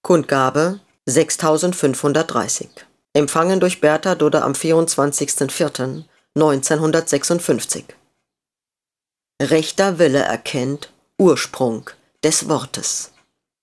Kundgabe 6530. Empfangen durch Bertha Dudde am 24.04.1956. Rechter Wille erkennt Ursprung des Wortes.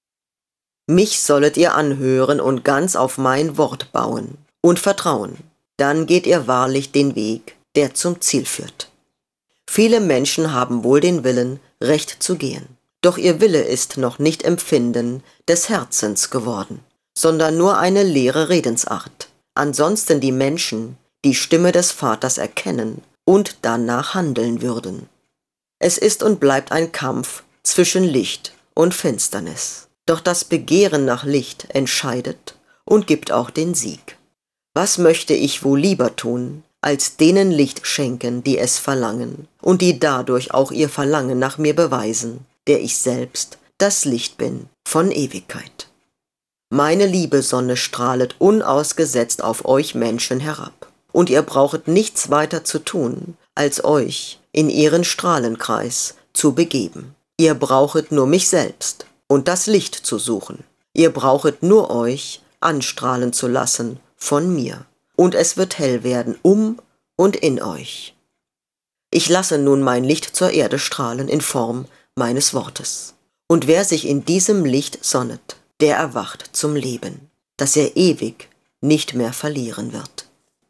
Mich sollet ihr anhören und ganz auf mein Wort bauen und vertrauen, dann geht ihr wahrlich den Weg, der zum Ziel führt. Viele Menschen haben wohl den Willen, recht zu gehen, doch ihr Wille ist noch nicht Empfinden des Herzens geworden, sondern nur eine leere Redensart. Ansonsten die Menschen die Stimme des Vaters erkennen und danach handeln würden. Es ist und bleibt ein Kampf zwischen Licht und Finsternis. Doch das Begehren nach Licht entscheidet und gibt auch den Sieg. Was möchte ich wohl lieber tun, als denen Licht schenken, die es verlangen und die dadurch auch ihr Verlangen nach mir beweisen, der ich selbst das Licht bin von Ewigkeit. Meine liebe Sonne strahlet unausgesetzt auf euch Menschen herab, und ihr brauchet nichts weiter zu tun, als euch in ihren Strahlenkreis zu begeben. Ihr brauchet nur mich selbst und das Licht zu suchen. Ihr brauchet nur euch anstrahlen zu lassen von mir, und es wird hell werden um und in euch. Ich lasse nun mein Licht zur Erde strahlen in Form meines Wortes. Und wer sich in diesem Licht sonnet, der erwacht zum Leben, das er ewig nicht mehr verlieren wird.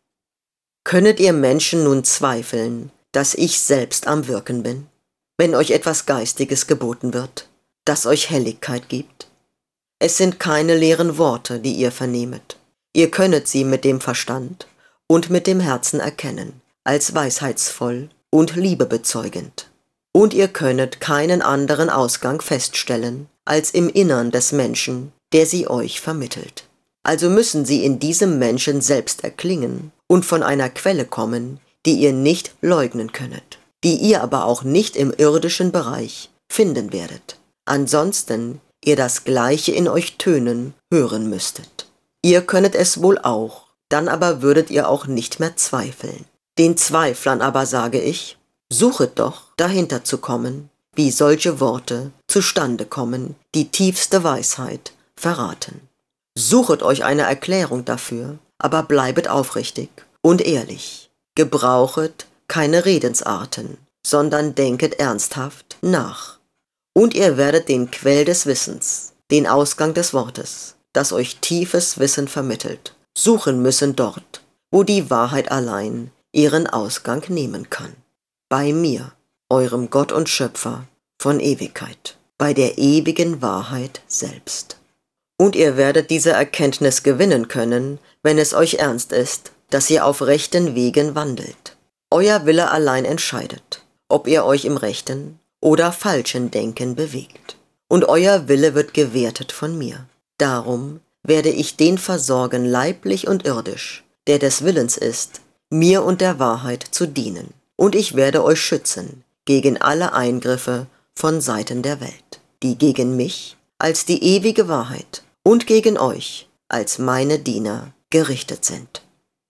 Könnet ihr Menschen nun zweifeln, dass ich selbst am Wirken bin, wenn euch etwas Geistiges geboten wird, das euch Helligkeit gibt? Es sind keine leeren Worte, die ihr vernehmet. Ihr könnet sie mit dem Verstand und mit dem Herzen erkennen, als weisheitsvoll und liebebezeugend. Und ihr könnet keinen anderen Ausgang feststellen, als im Innern des Menschen, der sie euch vermittelt. Also müssen sie in diesem Menschen selbst erklingen und von einer Quelle kommen, die ihr nicht leugnen könnet, die ihr aber auch nicht im irdischen Bereich finden werdet. Ansonsten ihr das Gleiche in euch tönen hören müsstet. Ihr könnet es wohl auch, dann aber würdet ihr auch nicht mehr zweifeln. Den Zweiflern aber sage ich, suchet doch, dahinter zu kommen, wie solche Worte zustande kommen, die tiefste Weisheit verraten. Suchet euch eine Erklärung dafür, aber bleibet aufrichtig und ehrlich. Gebrauchet keine Redensarten, sondern denket ernsthaft nach. Und ihr werdet den Quell des Wissens, den Ausgang des Wortes, das euch tiefes Wissen vermittelt, suchen müssen dort, wo die Wahrheit allein ihren Ausgang nehmen kann. Bei mir, eurem Gott und Schöpfer von Ewigkeit, bei der ewigen Wahrheit selbst. Und ihr werdet diese Erkenntnis gewinnen können, wenn es euch ernst ist, dass ihr auf rechten Wegen wandelt. Euer Wille allein entscheidet, ob ihr euch im rechten oder falschen Denken bewegt. Und euer Wille wird gewertet von mir. Darum werde ich den versorgen, leiblich und irdisch, der des Willens ist, mir und der Wahrheit zu dienen. Und ich werde euch schützen gegen alle Eingriffe von Seiten der Welt, die gegen mich als die ewige Wahrheit und gegen euch als meine Diener gerichtet sind.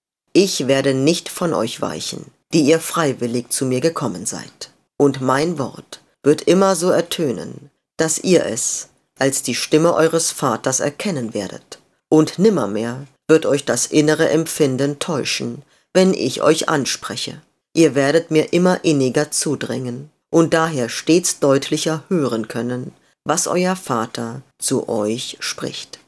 Ich werde nicht von euch weichen, die ihr freiwillig zu mir gekommen seid. Und mein Wort wird immer so ertönen, dass ihr es als die Stimme eures Vaters erkennen werdet. Und nimmermehr wird euch das innere Empfinden täuschen, wenn ich euch anspreche. Ihr werdet mir immer inniger zudrängen und daher stets deutlicher hören können, was euer Vater zu euch spricht.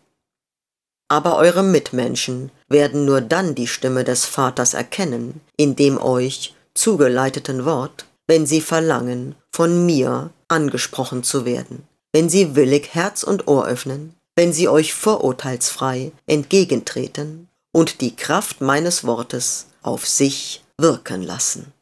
Aber eure Mitmenschen werden nur dann die Stimme des Vaters erkennen, in dem euch zugeleiteten Wort, wenn sie verlangen, von mir angesprochen zu werden, wenn sie willig Herz und Ohr öffnen, wenn sie euch vorurteilsfrei entgegentreten und die Kraft meines Wortes auf sich wirken lassen.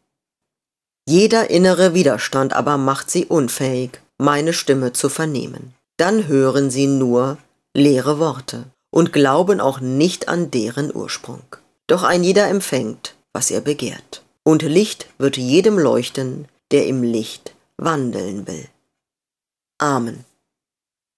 Jeder innere Widerstand aber macht sie unfähig, meine Stimme zu vernehmen. Dann hören sie nur leere Worte und glauben auch nicht an deren Ursprung. Doch ein jeder empfängt, was er begehrt. Und Licht wird jedem leuchten, der im Licht wandeln will. Amen.